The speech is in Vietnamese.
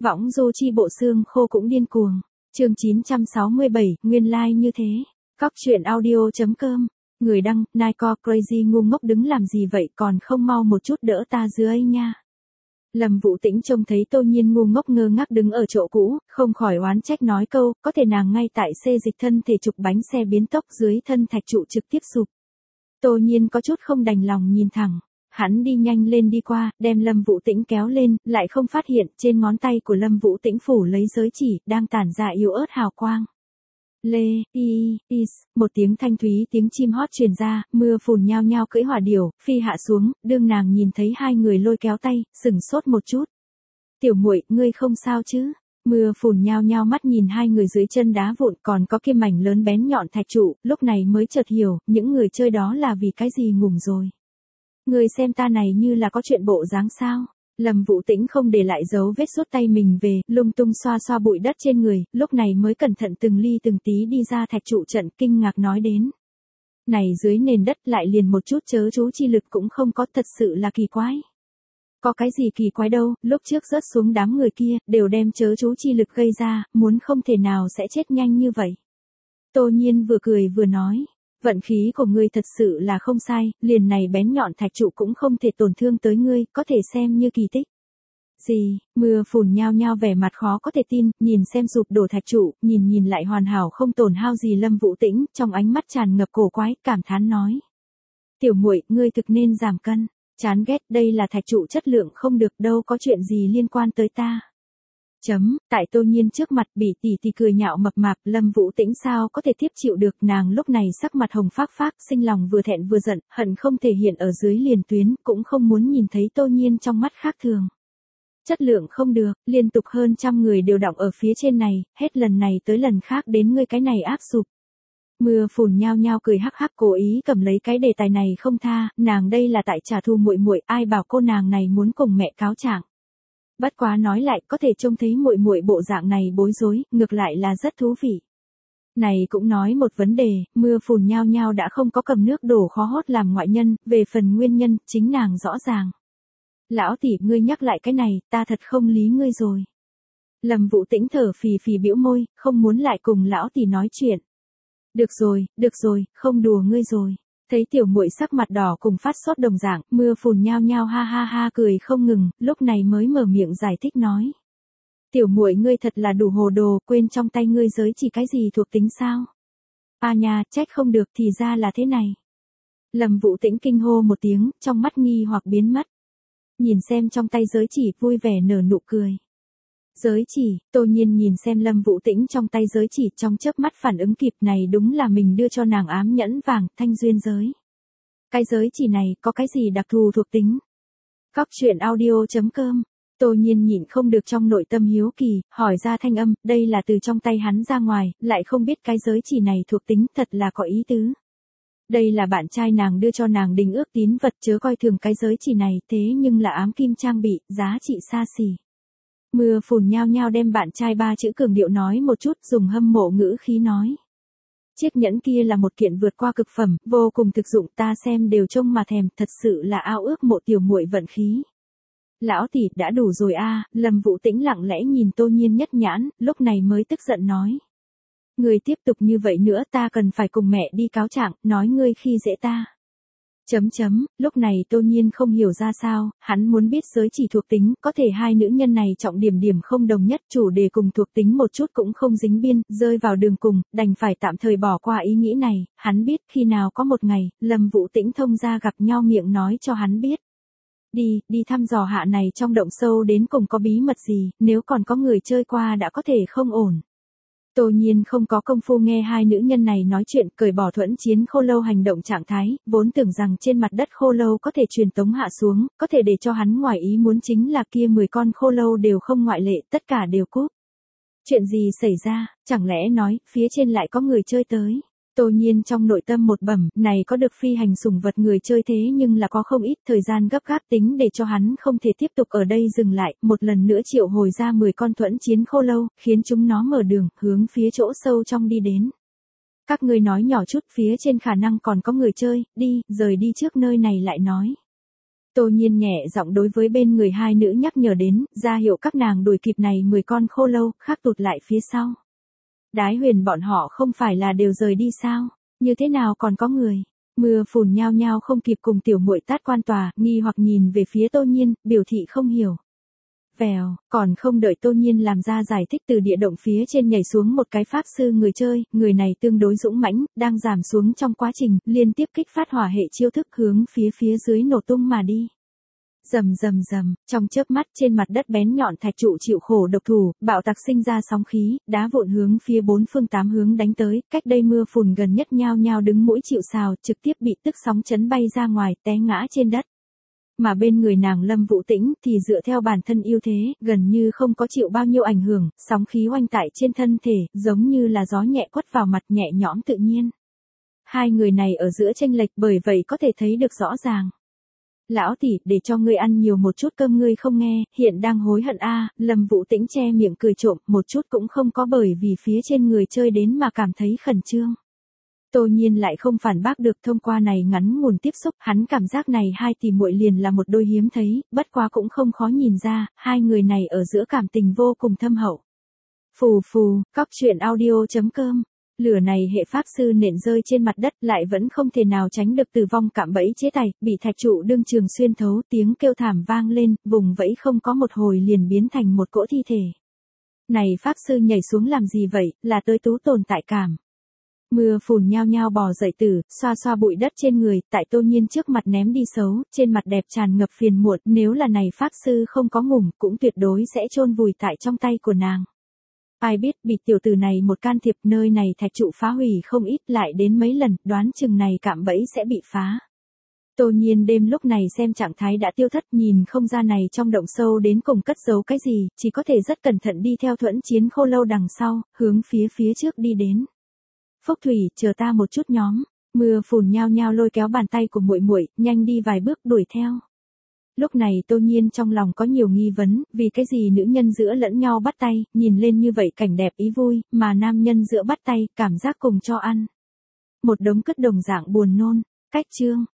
Võng du chi bộ xương khô cũng điên cuồng. Chương 967, nguyên lai like như thế. Cóc truyện audio.com. Người đăng, Nike Crazy ngu ngốc đứng làm gì vậy, còn không mau một chút đỡ ta dưới nha. Lâm Vũ Tĩnh trông thấy Tô Nhiên ngu ngốc ngơ ngác đứng ở chỗ cũ, không khỏi oán trách nói câu, có thể nàng ngay tại xê dịch thân thể trục bánh xe biến tốc dưới thân thạch trụ trực tiếp sụp. Tô Nhiên có chút không đành lòng nhìn thẳng. Hắn đi nhanh lên đi qua, đem Lâm Vũ Tĩnh kéo lên, lại không phát hiện trên ngón tay của Lâm Vũ Tĩnh phủ lấy giới chỉ, đang tản ra yếu ớt hào quang. Lê, một tiếng thanh thúy tiếng chim hót truyền ra, mưa phùn nhao nhao cưỡi hỏa điểu, phi hạ xuống, đương nàng nhìn thấy hai người lôi kéo tay, sửng sốt một chút. Tiểu muội, ngươi không sao chứ? Mưa phùn nhao nhao mắt nhìn hai người dưới chân đá vụn còn có kim mảnh lớn bén nhọn thạch trụ, lúc này mới chợt hiểu, những người chơi đó là vì cái gì ngủm rồi. Người xem ta này như là có chuyện bộ dáng sao? Lâm Vũ Tĩnh không để lại dấu vết rút tay mình về, lung tung xoa xoa bụi đất trên người, lúc này mới cẩn thận từng ly từng tí đi ra thạch trụ trận, kinh ngạc nói đến. Này dưới nền đất lại liền một chút chớ chú chi lực cũng không có, thật sự là kỳ quái. Có cái gì kỳ quái đâu, lúc trước rớt xuống đám người kia, đều đem chớ chú chi lực gây ra, muốn không thể nào sẽ chết nhanh như vậy. Tô Nhiên vừa cười vừa nói. Vận khí của ngươi thật sự là không sai, liền này bén nhọn thạch trụ cũng không thể tổn thương tới ngươi, có thể xem như kỳ tích. Gì, mưa phùn nhao nhao vẻ mặt khó có thể tin, nhìn xem sụp đổ thạch trụ, nhìn lại hoàn hảo không tổn hao gì Lâm Vũ Tĩnh, trong ánh mắt tràn ngập cổ quái, cảm thán nói. Tiểu muội, ngươi thực nên giảm cân, chán ghét, đây là thạch trụ chất lượng không được đâu, có chuyện gì liên quan tới ta. Tại Tô Nhiên trước mặt bị tỷ cười nhạo mập mạp, Lâm Vũ Tĩnh sao có thể tiếp chịu được, nàng lúc này sắc mặt hồng phác phác, sinh lòng vừa thẹn vừa giận, hận không thể hiện ở dưới liền tuyến, cũng không muốn nhìn thấy Tô Nhiên trong mắt khác thường. Chất lượng không được, liên tục hơn 100 người đều đọng ở phía trên này, hết lần này tới lần khác đến ngươi cái này áp sụp. Mưa phùn nhao nhao cười hắc hắc cố ý cầm lấy cái đề tài này không tha, nàng đây là tại trả thù muội muội, ai bảo cô nàng này muốn cùng mẹ cáo trạng. Bất quá nói lại, có thể trông thấy muội muội bộ dạng này bối rối, ngược lại là rất thú vị. Này cũng nói một vấn đề, mưa phùn nhao nhao đã không có cầm nước đổ khó hốt làm ngoại nhân, về phần nguyên nhân, chính nàng rõ ràng. Lão tỷ, ngươi nhắc lại cái này, ta thật không lý ngươi rồi. Lâm Vũ Tĩnh thở phì phì bĩu môi, không muốn lại cùng lão tỷ nói chuyện. Được rồi, không đùa ngươi rồi. Thấy tiểu muội sắc mặt đỏ cùng phát sốt đồng dạng, mưa phùn nhao nhao ha ha ha cười không ngừng, lúc này mới mở miệng giải thích nói. Tiểu muội ngươi thật là đủ hồ đồ, quên trong tay ngươi giới chỉ cái gì thuộc tính sao? À nha, trách không được, thì ra là thế này. Lâm Vũ Tĩnh kinh hô một tiếng, trong mắt nghi hoặc biến mất. Nhìn xem trong tay giới chỉ, vui vẻ nở nụ cười. Giới chỉ, Tô Nhiên nhìn xem Lâm Vũ Tĩnh trong tay giới chỉ, trong chớp mắt phản ứng kịp, này đúng là mình đưa cho nàng ám nhẫn vàng, thanh duyên giới. Cái giới chỉ này có cái gì đặc thù thuộc tính? Cóc truyện audio.com. Tô Nhiên nhịn không được trong nội tâm hiếu kỳ, hỏi ra thanh âm, đây là từ trong tay hắn ra ngoài, lại không biết cái giới chỉ này thuộc tính, thật là có ý tứ. Đây là bạn trai nàng đưa cho nàng đính ước tín vật, chớ coi thường cái giới chỉ này, thế nhưng là ám kim trang bị, giá trị xa xỉ. Mưa phùn nhao nhao đem bạn trai ba chữ cường điệu nói một chút, dùng hâm mộ ngữ khí nói. Chiếc nhẫn kia là một kiện vượt qua cực phẩm, vô cùng thực dụng, ta xem đều trông mà thèm, thật sự là ao ước mộ tiểu muội vận khí. Lão tỷ, đã đủ rồi a. Lâm Vũ Tĩnh lặng lẽ nhìn Tô Nhiên nhất nhãn, lúc này mới tức giận nói. Ngươi tiếp tục như vậy nữa, ta cần phải cùng mẹ đi cáo trạng, nói ngươi khi dễ ta. Lúc này Tô Nhiên không hiểu ra sao, hắn muốn biết giới chỉ thuộc tính, có thể hai nữ nhân này trọng điểm không đồng nhất, chủ đề cùng thuộc tính một chút cũng không dính biên, rơi vào đường cùng, đành phải tạm thời bỏ qua ý nghĩ này, hắn biết khi nào có một ngày, Lâm Vũ Tĩnh thông ra gặp nhau miệng nói cho hắn biết. Đi thăm dò hạ này trong động sâu đến cùng có bí mật gì, nếu còn có người chơi qua đã có thể không ổn. Tô Nhiên không có công phu nghe hai nữ nhân này nói chuyện, cởi bỏ thuẫn chiến khô lâu hành động trạng thái, vốn tưởng rằng trên mặt đất khô lâu có thể truyền tống hạ xuống, có thể để cho hắn ngoài ý muốn, chính là kia 10 con khô lâu đều không ngoại lệ, tất cả đều cúp. Chuyện gì xảy ra, chẳng lẽ nói, phía trên lại có người chơi tới. Tô Nhiên trong nội tâm một bẩm, này có được phi hành sủng vật người chơi thế nhưng là có không ít thời gian gấp gáp, tính để cho hắn không thể tiếp tục ở đây dừng lại, một lần nữa triệu hồi ra 10 con thuẫn chiến khô lâu, khiến chúng nó mở đường, hướng phía chỗ sâu trong đi đến. Các ngươi nói nhỏ chút, phía trên khả năng còn có người chơi, rời đi trước nơi này lại nói. Tô Nhiên nhẹ giọng đối với bên người hai nữ nhắc nhở đến, ra hiệu các nàng đuổi kịp này 10 con khô lâu, khác tụt lại phía sau. Đái Huyền bọn họ không phải là đều rời đi sao? Như thế nào còn có người? Mưa phùn nhao nhao không kịp cùng tiểu muội tát quan tòa, nghi hoặc nhìn về phía Tô Nhiên, biểu thị không hiểu. Vèo, còn không đợi Tô Nhiên làm ra giải thích, từ địa động phía trên nhảy xuống một cái pháp sư người chơi, người này tương đối dũng mãnh, đang giảm xuống trong quá trình, liên tiếp kích phát hỏa hệ chiêu thức hướng phía dưới nổ tung mà đi. Rầm rầm rầm, trong chớp mắt trên mặt đất bén nhọn thạch trụ chịu khổ độc thủ, bạo tạc sinh ra sóng khí, đá vụn hướng phía bốn phương tám hướng đánh tới, cách đây mưa phùn gần nhất nhao nhao đứng mũi chịu sào, trực tiếp bị tức sóng chấn bay ra ngoài, té ngã trên đất. Mà bên người nàng Lâm Vũ Tĩnh thì dựa theo bản thân ưu thế, gần như không có chịu bao nhiêu ảnh hưởng, sóng khí oanh tại trên thân thể, giống như là gió nhẹ quất vào mặt, nhẹ nhõm tự nhiên. Hai người này ở giữa chênh lệch, bởi vậy có thể thấy được rõ ràng. Lão tỷ, để cho ngươi ăn nhiều một chút cơm ngươi không nghe, hiện đang hối hận a. Lâm Vũ Tĩnh che miệng cười trộm, một chút cũng không có bởi vì phía trên người chơi đến mà cảm thấy khẩn trương. Tô Nhiên lại không phản bác được, thông qua này ngắn ngủn tiếp xúc, hắn cảm giác này hai tỷ muội liền là một đôi hiếm thấy, bất quá cũng không khó nhìn ra, hai người này ở giữa cảm tình vô cùng thâm hậu. Phù phù, cóc truyện audio.com. Lửa này hệ pháp sư nện rơi trên mặt đất, lại vẫn không thể nào tránh được tử vong cạm bẫy chế tài, bị thạch trụ đương trường xuyên thấu, tiếng kêu thảm vang lên, vùng vẫy không có một hồi liền biến thành một cỗ thi thể. Này pháp sư nhảy xuống làm gì vậy, là tới tú tồn tại cảm. Mưa phùn nhao nhao bò dậy tử, xoa xoa bụi đất trên người, tại Tô Nhiên trước mặt ném đi xấu, trên mặt đẹp tràn ngập phiền muộn, nếu là này pháp sư không có ngủm, cũng tuyệt đối sẽ chôn vùi tại trong tay của nàng. Ai biết bị tiểu tử này một can thiệp, nơi này thạch trụ phá hủy không ít, lại đến mấy lần, đoán chừng này cạm bẫy sẽ bị phá. Tô Nhiên đêm lúc này xem trạng thái đã tiêu thất, nhìn không ra này trong động sâu đến cùng cất giấu cái gì, chỉ có thể rất cẩn thận đi theo thuẫn chiến khô lâu đằng sau, hướng phía trước đi đến. Phúc Thủy, chờ ta một chút nhóm. Mưa phùn nhao nhao lôi kéo bàn tay của muội muội, nhanh đi vài bước đuổi theo. Lúc này Tô Nhiên trong lòng có nhiều nghi vấn, vì cái gì nữ nhân giữa lẫn nhau bắt tay, nhìn lên như vậy cảnh đẹp ý vui, mà nam nhân giữa bắt tay, cảm giác cùng cho ăn. Một đống cứt đồng dạng buồn nôn. Cách chương.